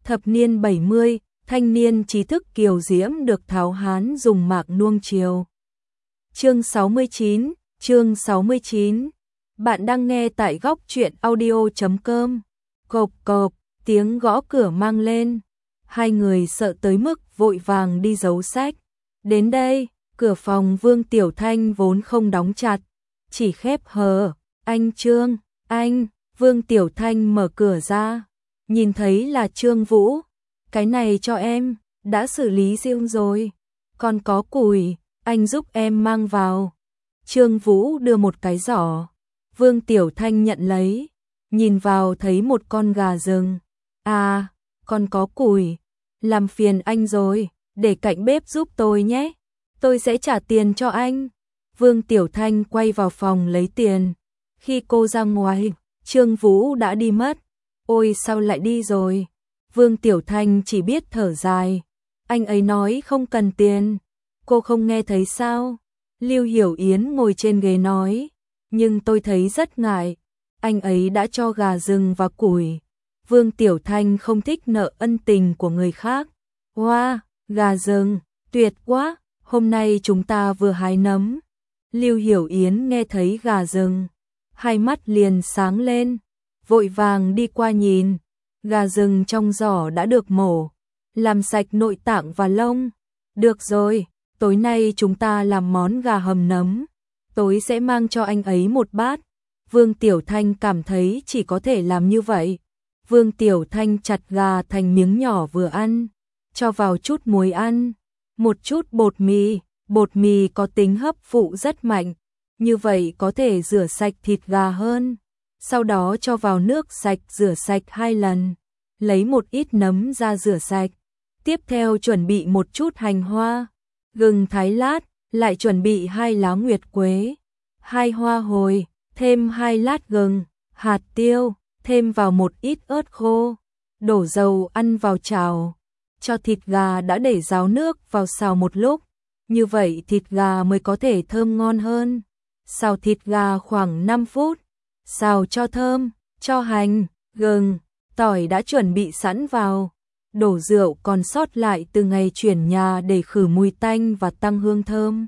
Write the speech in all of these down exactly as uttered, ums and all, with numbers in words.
Thập niên bảy mươi, thanh niên trí thức kiều diễm được tháo hán dùng mạc nuông chiều. Chương sáu mươi chín, chương sáu mươi chín. Bạn đang nghe tại góc truyện audio chấm com. Cộp cộp, tiếng gõ cửa mang lên. Hai người sợ tới mức vội vàng đi giấu sách. Đến đây, cửa phòng Vương Tiểu Thanh vốn không đóng chặt, chỉ khép hờ. Anh Trương, anh, Vương Tiểu Thanh mở cửa ra, nhìn thấy là Trương Vũ. Cái này cho em, đã xử lý riêng rồi. Còn có củi, anh giúp em mang vào. Trương Vũ đưa một cái giỏ. Vương Tiểu Thanh nhận lấy, nhìn vào thấy một con gà rừng. À, còn có củi, làm phiền anh rồi, để cạnh bếp giúp tôi nhé. Tôi sẽ trả tiền cho anh. Vương Tiểu Thanh quay vào phòng lấy tiền. Khi cô ra ngoài, Trương Vũ đã đi mất. Ôi sao lại đi rồi? Vương Tiểu Thanh chỉ biết thở dài. Anh ấy nói không cần tiền. Cô không nghe thấy sao? Lưu Hiểu Yến ngồi trên ghế nói. Nhưng tôi thấy rất ngại. Anh ấy đã cho gà rừng và củi. Vương Tiểu Thanh không thích nợ ân tình của người khác. Wow, gà rừng, tuyệt quá. Hôm nay chúng ta vừa hái nấm. Lưu Hiểu Yến nghe thấy gà rừng, hai mắt liền sáng lên, vội vàng đi qua nhìn. Gà rừng trong giỏ đã được mổ, làm sạch nội tạng và lông. Được rồi, tối nay chúng ta làm món gà hầm nấm. Tối sẽ mang cho anh ấy một bát. Vương Tiểu Thanh cảm thấy chỉ có thể làm như vậy. Vương Tiểu Thanh chặt gà thành miếng nhỏ vừa ăn, cho vào chút muối ăn, một chút bột mì. Bột mì có tính hấp phụ rất mạnh, như vậy có thể rửa sạch thịt gà hơn. Sau đó cho vào nước sạch rửa sạch hai lần, lấy một ít nấm ra rửa sạch. Tiếp theo chuẩn bị một chút hành hoa, gừng thái lát, lại chuẩn bị hai lá nguyệt quế, hai hoa hồi, thêm hai lát gừng, hạt tiêu, thêm vào một ít ớt khô, đổ dầu ăn vào chảo, cho thịt gà đã để ráo nước vào xào một lúc. Như vậy thịt gà mới có thể thơm ngon hơn. Xào thịt gà khoảng năm phút. Xào cho thơm, cho hành, gừng, tỏi đã chuẩn bị sẵn vào. Đổ rượu còn sót lại từ ngày chuyển nhà để khử mùi tanh và tăng hương thơm.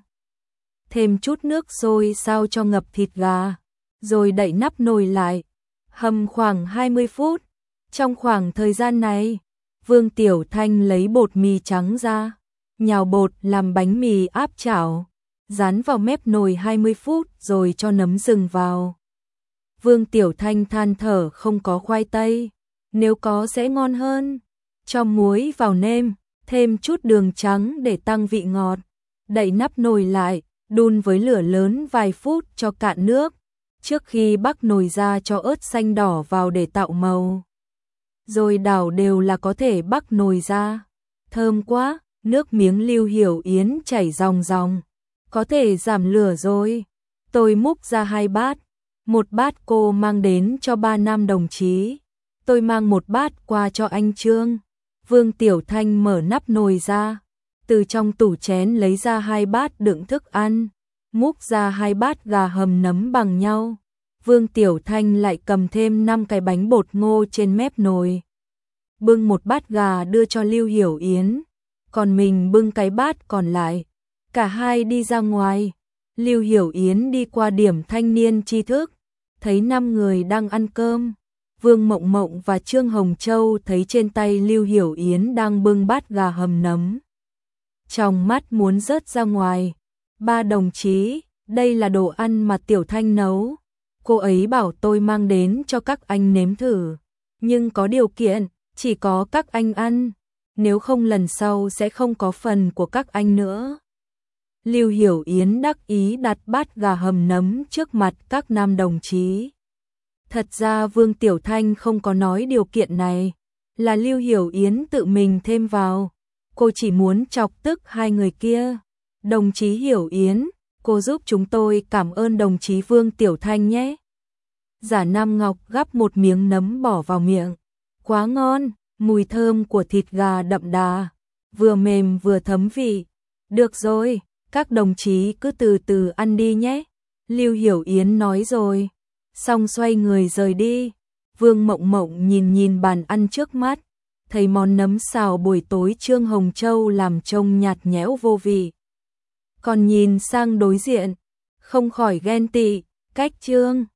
Thêm chút nước sôi sao cho ngập thịt gà, rồi đậy nắp nồi lại. Hầm khoảng hai mươi phút. Trong khoảng thời gian này, Vương Tiểu Thanh lấy bột mì trắng ra, nhào bột làm bánh mì áp chảo, dán vào mép nồi hai mươi phút rồi cho nấm rừng vào. Vương Tiểu Thanh than thở không có khoai tây, nếu có sẽ ngon hơn. Cho muối vào nêm, thêm chút đường trắng để tăng vị ngọt. Đậy nắp nồi lại, đun với lửa lớn vài phút cho cạn nước. Trước khi bắc nồi ra cho ớt xanh đỏ vào để tạo màu. Rồi đảo đều là có thể bắc nồi ra. Thơm quá! Nước miếng Lưu Hiểu Yến chảy ròng ròng. Có thể giảm lửa rồi. Tôi múc ra hai bát. Một bát cô mang đến cho ba nam đồng chí. Tôi mang một bát qua cho anh Trương. Vương Tiểu Thanh mở nắp nồi ra. Từ trong tủ chén lấy ra hai bát đựng thức ăn. Múc ra hai bát gà hầm nấm bằng nhau. Vương Tiểu Thanh lại cầm thêm năm cái bánh bột ngô trên mép nồi. Bưng một bát gà đưa cho Lưu Hiểu Yến. Còn mình bưng cái bát còn lại. Cả hai đi ra ngoài. Lưu Hiểu Yến đi qua điểm thanh niên tri thức, thấy năm người đang ăn cơm. Vương Mộng Mộng và Trương Hồng Châu thấy trên tay Lưu Hiểu Yến đang bưng bát gà hầm nấm. Trong mắt muốn rớt ra ngoài. Ba đồng chí, đây là đồ ăn mà Tiểu Thanh nấu. Cô ấy bảo tôi mang đến cho các anh nếm thử. Nhưng có điều kiện, chỉ có các anh ăn. Nếu không lần sau sẽ không có phần của các anh nữa. Lưu Hiểu Yến đắc ý đặt bát gà hầm nấm trước mặt các nam đồng chí. Thật ra Vương Tiểu Thanh không có nói điều kiện này, là Lưu Hiểu Yến tự mình thêm vào. Cô chỉ muốn chọc tức hai người kia. Đồng chí Hiểu Yến, cô giúp chúng tôi cảm ơn đồng chí Vương Tiểu Thanh nhé. Giả Nam Ngọc gắp một miếng nấm bỏ vào miệng. Quá ngon! Mùi thơm của thịt gà đậm đà, vừa mềm vừa thấm vị. Được rồi, các đồng chí cứ từ từ ăn đi nhé. Lưu Hiểu Yến nói rồi, xong xoay người rời đi. Vương Mộng Mộng nhìn nhìn bàn ăn trước mắt, thấy món nấm xào buổi tối Trương Hồng Châu làm trông nhạt nhẽo vô vị. Còn nhìn sang đối diện, không khỏi ghen tị, cách Trương